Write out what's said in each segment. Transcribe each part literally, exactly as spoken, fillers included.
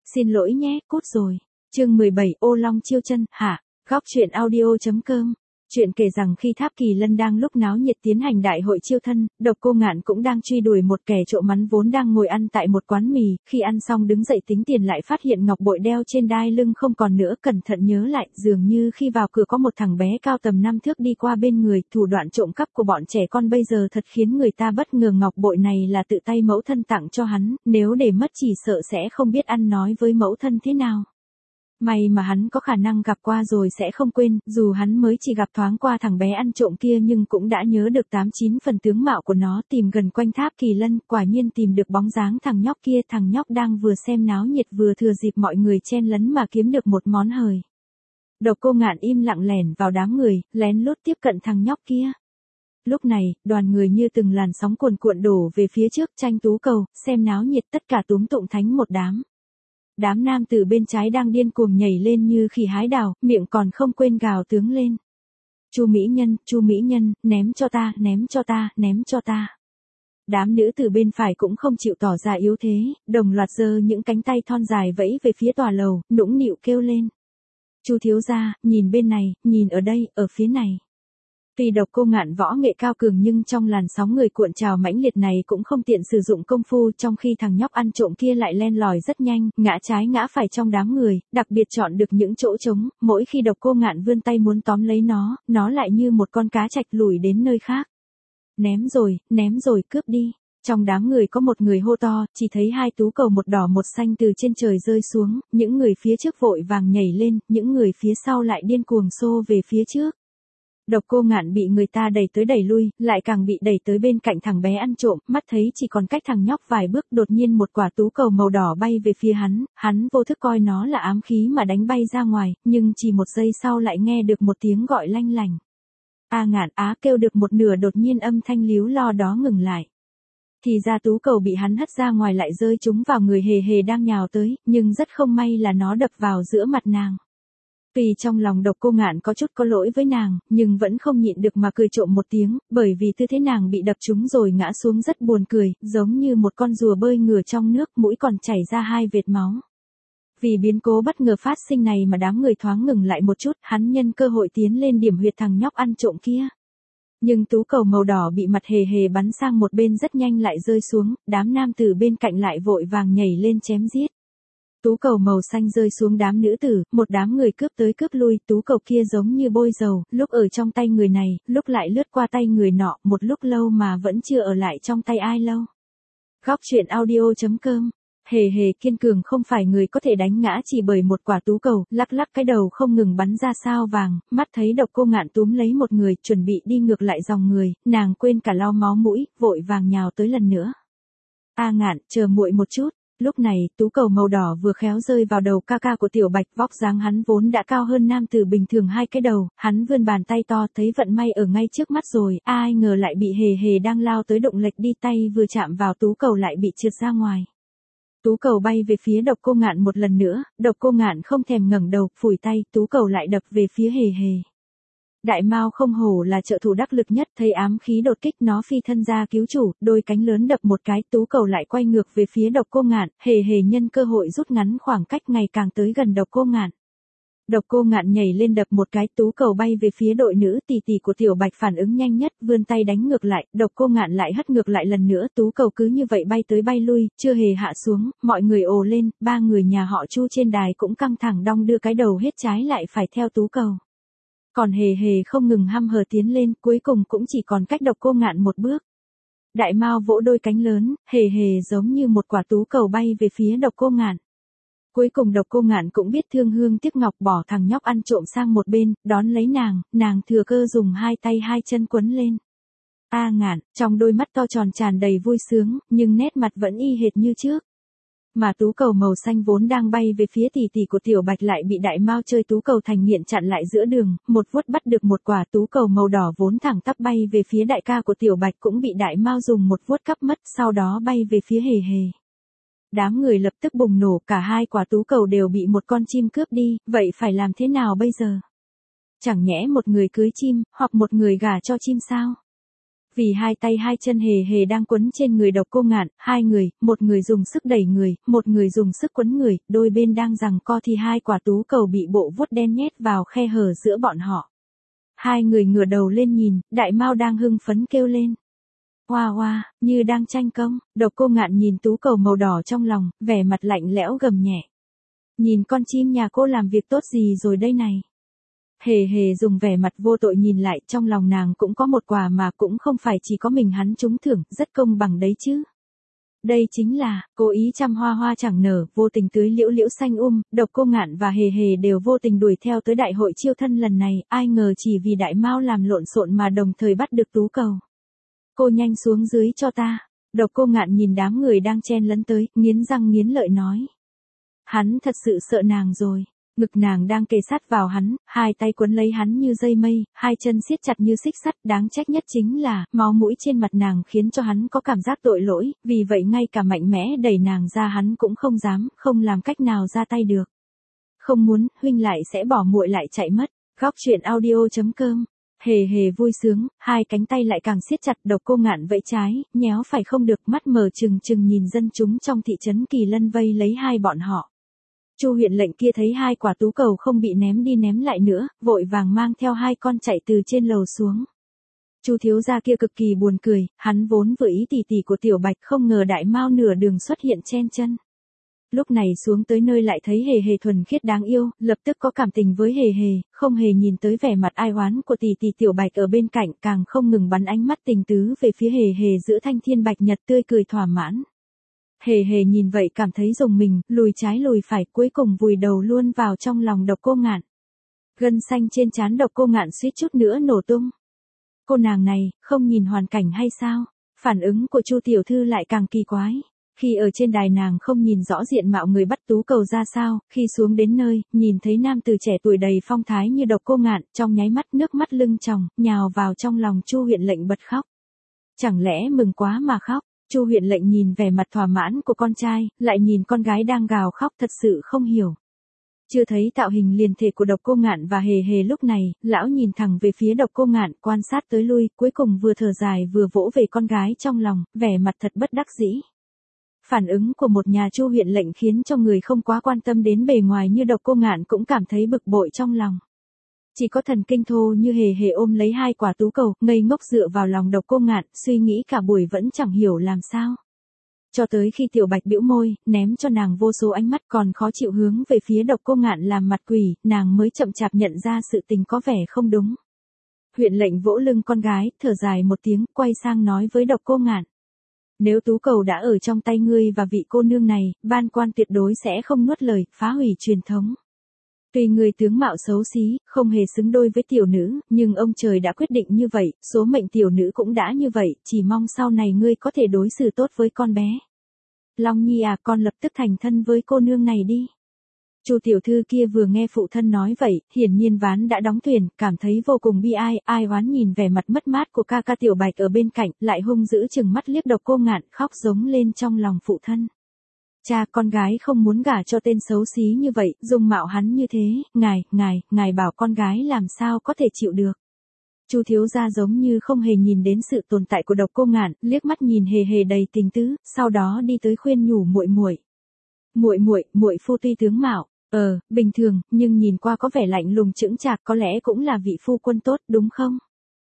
Xin lỗi nhé, cút rồi. Chương mười bảy Ô Long chiêu chân, hạ. Góc truyện audio.com. Chuyện kể rằng khi Tháp Kỳ Lân đang lúc náo nhiệt tiến hành đại hội chiêu thân, Độc Cô Ngạn cũng đang truy đuổi một kẻ trộm mắn vốn đang ngồi ăn tại một quán mì, khi ăn xong đứng dậy tính tiền lại phát hiện ngọc bội đeo trên đai lưng không còn nữa, cẩn thận nhớ lại, dường như khi vào cửa có một thằng bé cao tầm năm thước đi qua bên người, thủ đoạn trộm cắp của bọn trẻ con bây giờ thật khiến người ta bất ngờ. Ngọc bội này là tự tay mẫu thân tặng cho hắn, nếu để mất chỉ sợ sẽ không biết ăn nói với mẫu thân thế nào. May mà hắn có khả năng gặp qua rồi sẽ không quên, dù hắn mới chỉ gặp thoáng qua thằng bé ăn trộm kia nhưng cũng đã nhớ được tám chín phần tướng mạo của nó. Tìm gần quanh Tháp Kỳ Lân, quả nhiên tìm được bóng dáng thằng nhóc kia. Thằng nhóc đang vừa xem náo nhiệt vừa thừa dịp mọi người chen lấn mà kiếm được một món hời. Độc Cô Ngạn im lặng lẻn vào đám người, lén lút tiếp cận thằng nhóc kia. Lúc này, đoàn người như từng làn sóng cuồn cuộn đổ về phía trước, tranh tú cầu, xem náo nhiệt, tất cả túm tụng thánh một đám. Đám nam tử bên trái đang điên cuồng nhảy lên như khỉ hái đào, miệng còn không quên gào tướng lên. Chu mỹ nhân, chu mỹ nhân, ném cho ta, ném cho ta, ném cho ta. Đám nữ tử bên phải cũng không chịu tỏ ra yếu thế, đồng loạt giơ những cánh tay thon dài vẫy về phía tòa lầu, nũng nịu kêu lên. Chu thiếu gia, nhìn bên này, nhìn ở đây, ở phía này. Tuy Độc Cô Ngạn võ nghệ cao cường nhưng trong làn sóng người cuộn trào mãnh liệt này cũng không tiện sử dụng công phu, trong khi thằng nhóc ăn trộm kia lại len lỏi rất nhanh, ngã trái ngã phải trong đám người, đặc biệt chọn được những chỗ trống, mỗi khi Độc Cô Ngạn vươn tay muốn tóm lấy nó, nó lại như một con cá trạch lủi đến nơi khác. Ném rồi, ném rồi, cướp đi. Trong đám người có một người hô to, chỉ thấy hai tú cầu một đỏ một xanh từ trên trời rơi xuống, những người phía trước vội vàng nhảy lên, những người phía sau lại điên cuồng xô về phía trước. Độc Cô Ngạn bị người ta đẩy tới đẩy lui, lại càng bị đẩy tới bên cạnh thằng bé ăn trộm, mắt thấy chỉ còn cách thằng nhóc vài bước, đột nhiên một quả tú cầu màu đỏ bay về phía hắn, hắn vô thức coi nó là ám khí mà đánh bay ra ngoài, nhưng chỉ một giây sau lại nghe được một tiếng gọi lanh lành. A Ngạn á kêu được một nửa, đột nhiên âm thanh líu lo đó ngừng lại. Thì ra tú cầu bị hắn hất ra ngoài lại rơi trúng vào người Hề Hề đang nhào tới, nhưng rất không may là nó đập vào giữa mặt nàng. Vì trong lòng Độc Cô Ngạn có chút có lỗi với nàng, nhưng vẫn không nhịn được mà cười trộm một tiếng, bởi vì tư thế nàng bị đập trúng rồi ngã xuống rất buồn cười, giống như một con rùa bơi ngửa trong nước, mũi còn chảy ra hai vệt máu. Vì biến cố bất ngờ phát sinh này mà đám người thoáng ngừng lại một chút, hắn nhân cơ hội tiến lên điểm huyệt thằng nhóc ăn trộm kia. Nhưng tú cầu màu đỏ bị mặt Hề Hề bắn sang một bên rất nhanh lại rơi xuống, đám nam tử bên cạnh lại vội vàng nhảy lên chém giết. Tú cầu màu xanh rơi xuống đám nữ tử, một đám người cướp tới cướp lui, tú cầu kia giống như bôi dầu, lúc ở trong tay người này, lúc lại lướt qua tay người nọ, một lúc lâu mà vẫn chưa ở lại trong tay ai lâu. Góc truyện audio.com. Hề Hề kiên cường không phải người có thể đánh ngã chỉ bởi một quả tú cầu, lắc lắc cái đầu không ngừng bắn ra sao vàng, mắt thấy Độc Cô Ngạn túm lấy một người, chuẩn bị đi ngược lại dòng người, nàng quên cả lau máu mũi, vội vàng nhào tới lần nữa. A Ngạn, chờ muội một chút. Lúc này, tú cầu màu đỏ vừa khéo rơi vào đầu ca ca của Tiểu Bạch, vóc dáng hắn vốn đã cao hơn nam tử bình thường hai cái đầu, hắn vươn bàn tay to thấy vận may ở ngay trước mắt rồi, ai ngờ lại bị Hề Hề đang lao tới đụng lệch đi, tay vừa chạm vào tú cầu lại bị trượt ra ngoài. Tú cầu bay về phía Độc Cô Ngạn một lần nữa, Độc Cô Ngạn không thèm ngẩng đầu, phủi tay, tú cầu lại đập về phía Hề Hề. Đại Mao không hổ là trợ thủ đắc lực nhất, thấy ám khí đột kích nó phi thân ra cứu chủ, đôi cánh lớn đập một cái, tú cầu lại quay ngược về phía Độc Cô Ngạn, Hề Hề nhân cơ hội rút ngắn khoảng cách ngày càng tới gần Độc Cô Ngạn. Độc Cô Ngạn nhảy lên đập một cái, tú cầu bay về phía đội nữ tỷ tỷ của Tiểu Bạch phản ứng nhanh nhất, vươn tay đánh ngược lại, Độc Cô Ngạn lại hất ngược lại lần nữa, tú cầu cứ như vậy bay tới bay lui, chưa hề hạ xuống, mọi người ồ lên, ba người nhà họ Chu trên đài cũng căng thẳng đong đưa cái đầu hết trái lại phải theo tú cầu. Còn Hề Hề không ngừng hăm hở tiến lên, cuối cùng cũng chỉ còn cách Độc Cô Ngạn một bước. Đại Mao vỗ đôi cánh lớn, Hề Hề giống như một quả tú cầu bay về phía Độc Cô Ngạn. Cuối cùng Độc Cô Ngạn cũng biết thương hương tiếc ngọc, bỏ thằng nhóc ăn trộm sang một bên, đón lấy nàng, nàng thừa cơ dùng hai tay hai chân quấn lên. A Ngạn, trong đôi mắt to tròn tràn đầy vui sướng, nhưng nét mặt vẫn y hệt như trước. Mà tú cầu màu xanh vốn đang bay về phía tỷ tỷ của Tiểu Bạch lại bị Đại Mao chơi tú cầu thành nghiện chặn lại giữa đường, một vuốt bắt được một quả tú cầu màu đỏ vốn thẳng tắp bay về phía đại ca của Tiểu Bạch cũng bị Đại Mao dùng một vuốt cắp mất, sau đó bay về phía Hề Hề. Đám người lập tức bùng nổ, cả hai quả tú cầu đều bị một con chim cướp đi, vậy phải làm thế nào bây giờ? Chẳng nhẽ một người cưới chim, hoặc một người gả cho chim sao? Vì hai tay hai chân hề hề đang quấn trên người Độc Cô Ngạn, hai người, một người dùng sức đẩy người, một người dùng sức quấn người, đôi bên đang giằng co thì hai quả tú cầu bị bộ vuốt đen nhét vào khe hở giữa bọn họ. Hai người ngửa đầu lên nhìn, Đại Mao đang hưng phấn kêu lên. Hoa hoa, như đang tranh công, Độc Cô Ngạn nhìn tú cầu màu đỏ trong lòng, vẻ mặt lạnh lẽo gầm nhẹ. Nhìn con chim nhà cô làm việc tốt gì rồi đây này. Hề hề dùng vẻ mặt vô tội nhìn lại, trong lòng nàng cũng có một quà mà cũng không phải chỉ có mình hắn trúng thưởng, rất công bằng đấy chứ. Đây chính là, cố ý chăm hoa hoa chẳng nở, vô tình tưới liễu liễu xanh um, Độc Cô Ngạn và hề hề đều vô tình đuổi theo tới đại hội chiêu thân lần này, ai ngờ chỉ vì Đại Mao làm lộn xộn mà đồng thời bắt được tú cầu. Cô nhanh xuống dưới cho ta. Độc Cô Ngạn nhìn đám người đang chen lấn tới, nghiến răng nghiến lợi nói. Hắn thật sự sợ nàng rồi. Ngực nàng đang kề sát vào hắn, hai tay quấn lấy hắn như dây mây, hai chân siết chặt như xích sắt, đáng trách nhất chính là, máu mũi trên mặt nàng khiến cho hắn có cảm giác tội lỗi, vì vậy ngay cả mạnh mẽ đẩy nàng ra hắn cũng không dám, không làm cách nào ra tay được. Không muốn, huynh lại sẽ bỏ muội lại chạy mất. Góc truyện audio chấm com. Hề hề vui sướng, hai cánh tay lại càng siết chặt. Độc Cô Ngạn vẫy trái, nhéo phải không được, mắt mở trừng trừng nhìn dân chúng trong thị trấn Kỳ Lân vây lấy hai bọn họ. Chu huyện lệnh kia thấy hai quả tú cầu không bị ném đi ném lại nữa, vội vàng mang theo hai con chạy từ trên lầu xuống. Chu thiếu gia kia cực kỳ buồn cười, hắn vốn vừa ý tỷ tỷ của Tiểu Bạch, không ngờ Đại Mao nửa đường xuất hiện chen chân. Lúc này xuống tới nơi lại thấy hề hề thuần khiết đáng yêu, lập tức có cảm tình với hề hề, không hề nhìn tới vẻ mặt ai oán của tỷ tỷ Tiểu Bạch ở bên cạnh, càng không ngừng bắn ánh mắt tình tứ về phía hề hề giữa thanh thiên bạch nhật tươi cười thỏa mãn. Hề hề nhìn vậy cảm thấy rùng mình, lùi trái lùi phải, cuối cùng vùi đầu luôn vào trong lòng Độc Cô Ngạn. Gân xanh trên trán Độc Cô Ngạn suýt chút nữa nổ tung. Cô nàng này, không nhìn hoàn cảnh hay sao? Phản ứng của Chu tiểu thư lại càng kỳ quái. Khi ở trên đài nàng không nhìn rõ diện mạo người bắt tú cầu ra sao, khi xuống đến nơi, nhìn thấy nam tử trẻ tuổi đầy phong thái như Độc Cô Ngạn, trong nháy mắt nước mắt lưng tròng, nhào vào trong lòng Chu huyện lệnh bật khóc. Chẳng lẽ mừng quá mà khóc? Chu huyện lệnh nhìn vẻ mặt thỏa mãn của con trai, lại nhìn con gái đang gào khóc, thật sự không hiểu. Chưa thấy tạo hình liền thể của Độc Cô Ngạn và hề hề lúc này, lão nhìn thẳng về phía Độc Cô Ngạn, quan sát tới lui, cuối cùng vừa thở dài vừa vỗ về con gái trong lòng, vẻ mặt thật bất đắc dĩ. Phản ứng của một nhà Chu huyện lệnh khiến cho người không quá quan tâm đến bề ngoài như Độc Cô Ngạn cũng cảm thấy bực bội trong lòng. Chỉ có thần kinh thô như hề hề ôm lấy hai quả tú cầu, ngây ngốc dựa vào lòng Độc Cô Ngạn, suy nghĩ cả buổi vẫn chẳng hiểu làm sao. Cho tới khi Tiểu Bạch bĩu môi, ném cho nàng vô số ánh mắt còn khó chịu hướng về phía Độc Cô Ngạn làm mặt quỷ, nàng mới chậm chạp nhận ra sự tình có vẻ không đúng. Huyện lệnh vỗ lưng con gái, thở dài một tiếng, quay sang nói với Độc Cô Ngạn. Nếu tú cầu đã ở trong tay ngươi và vị cô nương này, ban quan tuyệt đối sẽ không nuốt lời, phá hủy truyền thống. Tuy người tướng mạo xấu xí, không hề xứng đôi với tiểu nữ, nhưng ông trời đã quyết định như vậy, số mệnh tiểu nữ cũng đã như vậy, chỉ mong sau này ngươi có thể đối xử tốt với con bé. Long Nhi à, con lập tức thành thân với cô nương này đi. Chu tiểu thư kia vừa nghe phụ thân nói vậy, hiển nhiên ván đã đóng thuyền, cảm thấy vô cùng bi ai, ai oán nhìn vẻ mặt mất mát của ca ca Tiểu Bạch ở bên cạnh, lại hung dữ chừng mắt liếc Độc Cô Ngạn, khóc giống lên trong lòng phụ thân. Cha, con gái không muốn gả cho tên xấu xí như vậy, dung mạo hắn như thế, ngài, ngài, ngài bảo con gái làm sao có thể chịu được. Chu thiếu gia giống như không hề nhìn đến sự tồn tại của Độc Cô Ngạn, liếc mắt nhìn hề hề đầy tình tứ, sau đó đi tới khuyên nhủ muội muội. Muội muội, muội phu tuy tướng mạo, ờ, bình thường, nhưng nhìn qua có vẻ lạnh lùng chững chạc, có lẽ cũng là vị phu quân tốt, đúng không?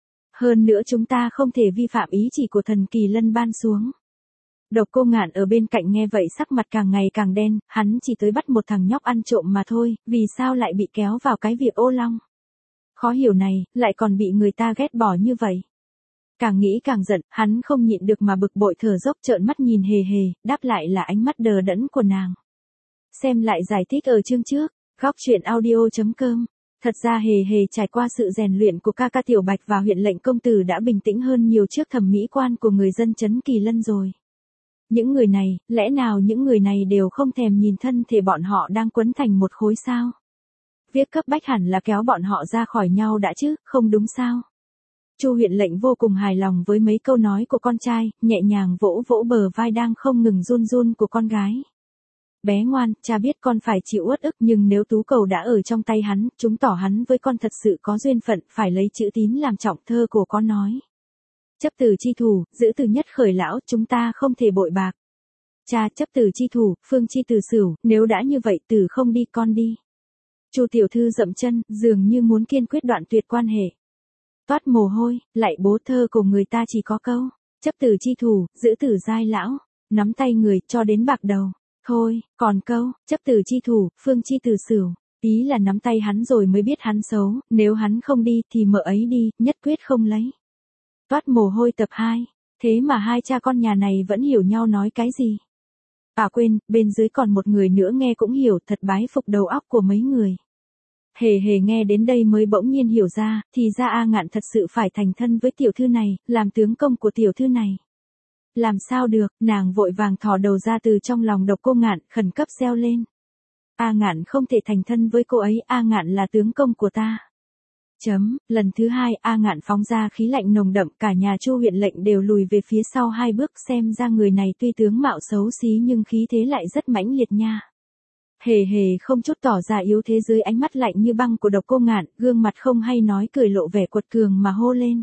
Hơn nữa chúng ta không thể vi phạm ý chỉ của thần Kỳ Lân ban xuống. Độc Cô Ngạn ở bên cạnh nghe vậy sắc mặt càng ngày càng đen, hắn chỉ tới bắt một thằng nhóc ăn trộm mà thôi, vì sao lại bị kéo vào cái việc ô long? Khó hiểu này, lại còn bị người ta ghét bỏ như vậy. Càng nghĩ càng giận, hắn không nhịn được mà bực bội thở dốc trợn mắt nhìn hề hề, đáp lại là ánh mắt đờ đẫn của nàng. Xem lại giải thích ở chương trước, góc truyện audio chấm com. Thật ra hề hề trải qua sự rèn luyện của ca ca Tiểu Bạch và huyện lệnh công tử đã bình tĩnh hơn nhiều trước thẩm mỹ quan của người dân trấn Kỳ Lân rồi. Những người này, lẽ nào những người này đều không thèm nhìn thân thể bọn họ đang quấn thành một khối sao? Việc cấp bách hẳn là kéo bọn họ ra khỏi nhau đã chứ, không đúng sao? Chu huyện lệnh vô cùng hài lòng với mấy câu nói của con trai, nhẹ nhàng vỗ vỗ bờ vai đang không ngừng run run của con gái. Bé ngoan, cha biết con phải chịu uất ức, nhưng nếu tú cầu đã ở trong tay hắn, chứng tỏ hắn với con thật sự có duyên phận, phải lấy chữ tín làm trọng, thơ của con nói. Chấp từ chi thủ, giữ từ nhất khởi lão, chúng ta không thể bội bạc. Cha, chấp từ chi thủ, phương chi từ sửu, nếu đã như vậy từ không đi con đi. Chu tiểu thư dậm chân, dường như muốn kiên quyết đoạn tuyệt quan hệ. Toát mồ hôi, lại bố thơ của người ta chỉ có câu, chấp từ chi thủ, giữ từ giai lão, nắm tay người, cho đến bạc đầu. Thôi, còn câu, chấp từ chi thủ, phương chi từ sửu, ý là nắm tay hắn rồi mới biết hắn xấu, nếu hắn không đi thì mợ ấy đi, nhất quyết không lấy. Toát mồ hôi tập hai, thế mà hai cha con nhà này vẫn hiểu nhau nói cái gì. À quên, bên dưới còn một người nữa nghe cũng hiểu, thật bái phục đầu óc của mấy người. Hề hề nghe đến đây mới bỗng nhiên hiểu ra, thì ra A Ngạn thật sự phải thành thân với tiểu thư này, làm tướng công của tiểu thư này. Làm sao được, nàng vội vàng thò đầu ra từ trong lòng Độc Cô Ngạn, khẩn cấp reo lên. A Ngạn không thể thành thân với cô ấy, A Ngạn là tướng công của ta. Chấm, lần thứ hai A Ngạn phóng ra khí lạnh nồng đậm, cả nhà Chu huyện lệnh đều lùi về phía sau hai bước, xem ra người này tuy tướng mạo xấu xí nhưng khí thế lại rất mãnh liệt nha. Hề hề không chút tỏ ra yếu thế dưới ánh mắt lạnh như băng của Độc Cô Ngạn, gương mặt không hay nói cười lộ vẻ quật cường mà hô lên.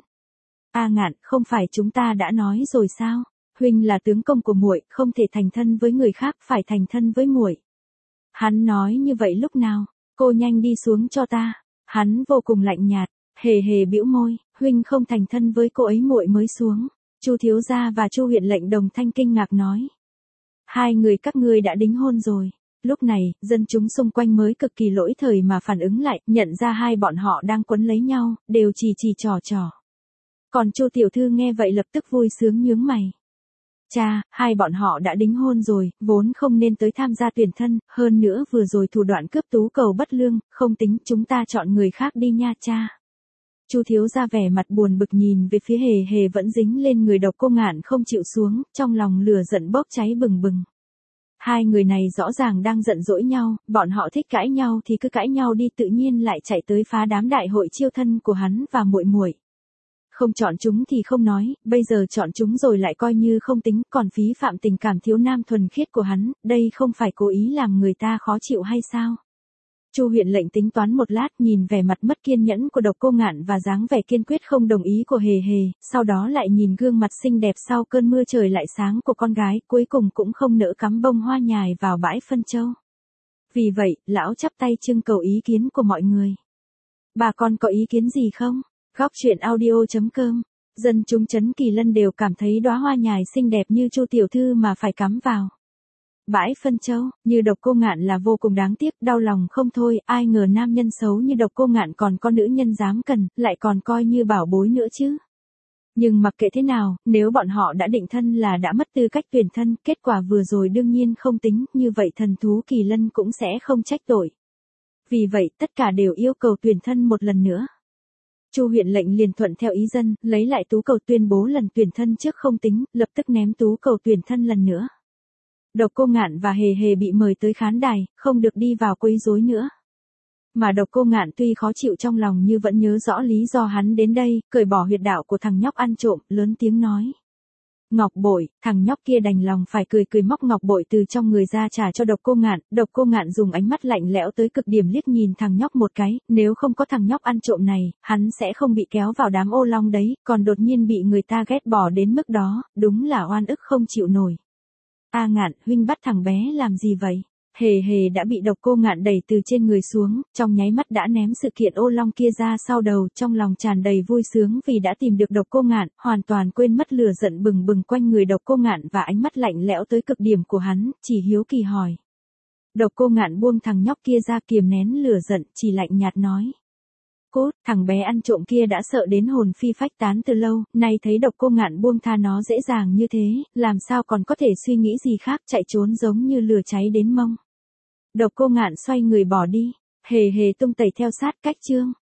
A Ngạn, không phải chúng ta đã nói rồi sao? Huynh là tướng công của muội, không thể thành thân với người khác, phải thành thân với muội. Hắn nói như vậy lúc nào? Cô nhanh đi xuống cho ta. Hắn vô cùng lạnh nhạt, hề hề bĩu môi, huynh không thành thân với cô ấy muội mới xuống. Chu thiếu gia và Chu huyện lệnh đồng thanh kinh ngạc nói. Hai người các ngươi đã đính hôn rồi. Lúc này, dân chúng xung quanh mới cực kỳ lỗi thời mà phản ứng lại, nhận ra hai bọn họ đang quấn lấy nhau, đều chỉ chỉ trò trò. Còn Chu tiểu thư nghe vậy lập tức vui sướng nhướng mày. Cha, hai bọn họ đã đính hôn rồi, vốn không nên tới tham gia tuyển thân, hơn nữa vừa rồi thủ đoạn cướp tú cầu bất lương, không tính, chúng ta chọn người khác đi nha cha. Chu thiếu gia vẻ mặt buồn bực nhìn về phía hề hề vẫn dính lên người Độc Cô Ngạn không chịu xuống, trong lòng lửa giận bốc cháy bừng bừng. Hai người này rõ ràng đang giận dỗi nhau, bọn họ thích cãi nhau thì cứ cãi nhau đi, tự nhiên lại chạy tới phá đám đại hội chiêu thân của hắn và muội muội. Không chọn chúng thì không nói, bây giờ chọn chúng rồi lại coi như không tính, còn phí phạm tình cảm thiếu nam thuần khiết của hắn, đây không phải cố ý làm người ta khó chịu hay sao? Chu huyện lệnh tính toán một lát, nhìn vẻ mặt mất kiên nhẫn của Độc Cô Ngạn và dáng vẻ kiên quyết không đồng ý của hề hề, sau đó lại nhìn gương mặt xinh đẹp sau cơn mưa trời lại sáng của con gái, cuối cùng cũng không nỡ cắm bông hoa nhài vào bãi phân châu. Vì vậy, lão chắp tay trưng cầu ý kiến của mọi người. Bà con có ý kiến gì không? Góc truyện audio chấm com. Dân chúng trấn Kỳ Lân đều cảm thấy đóa hoa nhài xinh đẹp như Chu tiểu thư mà phải cắm vào bãi phân châu, như Độc Cô Ngạn là vô cùng đáng tiếc, đau lòng không thôi, ai ngờ nam nhân xấu như Độc Cô Ngạn còn có nữ nhân dám cần, lại còn coi như bảo bối nữa chứ. Nhưng mặc kệ thế nào, nếu bọn họ đã định thân là đã mất tư cách tuyển thân, kết quả vừa rồi đương nhiên không tính, như vậy thần thú Kỳ Lân cũng sẽ không trách tội. Vì vậy, tất cả đều yêu cầu tuyển thân một lần nữa. Chu huyện lệnh liền thuận theo ý dân, lấy lại tú cầu tuyên bố lần tuyển thân trước không tính, lập tức ném tú cầu tuyển thân lần nữa. Độc Cô Ngạn và hề hề bị mời tới khán đài, không được đi vào quấy rối nữa. Mà Độc Cô Ngạn tuy khó chịu trong lòng nhưng vẫn nhớ rõ lý do hắn đến đây, cởi bỏ huyệt đạo của thằng nhóc ăn trộm, lớn tiếng nói. Ngọc bội, thằng nhóc kia đành lòng phải cười cười móc ngọc bội từ trong người ra trả cho Độc Cô Ngạn, Độc Cô Ngạn dùng ánh mắt lạnh lẽo tới cực điểm liếc nhìn thằng nhóc một cái, nếu không có thằng nhóc ăn trộm này, hắn sẽ không bị kéo vào đám ô long đấy, còn đột nhiên bị người ta ghét bỏ đến mức đó, đúng là oan ức không chịu nổi. A Ngạn, huynh bắt thằng bé làm gì vậy? Hề hề đã bị Độc Cô Ngạn đẩy từ trên người xuống, trong nháy mắt đã ném sự kiện ô long kia ra sau đầu, trong lòng tràn đầy vui sướng vì đã tìm được Độc Cô Ngạn, hoàn toàn quên mất lửa giận bừng bừng quanh người Độc Cô Ngạn và ánh mắt lạnh lẽo tới cực điểm của hắn, chỉ hiếu kỳ hỏi. Độc Cô Ngạn buông thằng nhóc kia ra kiềm nén lửa giận, chỉ lạnh nhạt nói. Cốt, thằng bé ăn trộm kia đã sợ đến hồn phi phách tán từ lâu, nay thấy Độc Cô Ngạn buông tha nó dễ dàng như thế, làm sao còn có thể suy nghĩ gì khác, chạy trốn giống như lửa cháy đến mông. Độc Cô Ngạn xoay người bỏ đi, hề hề tung tẩy theo sát cách chương.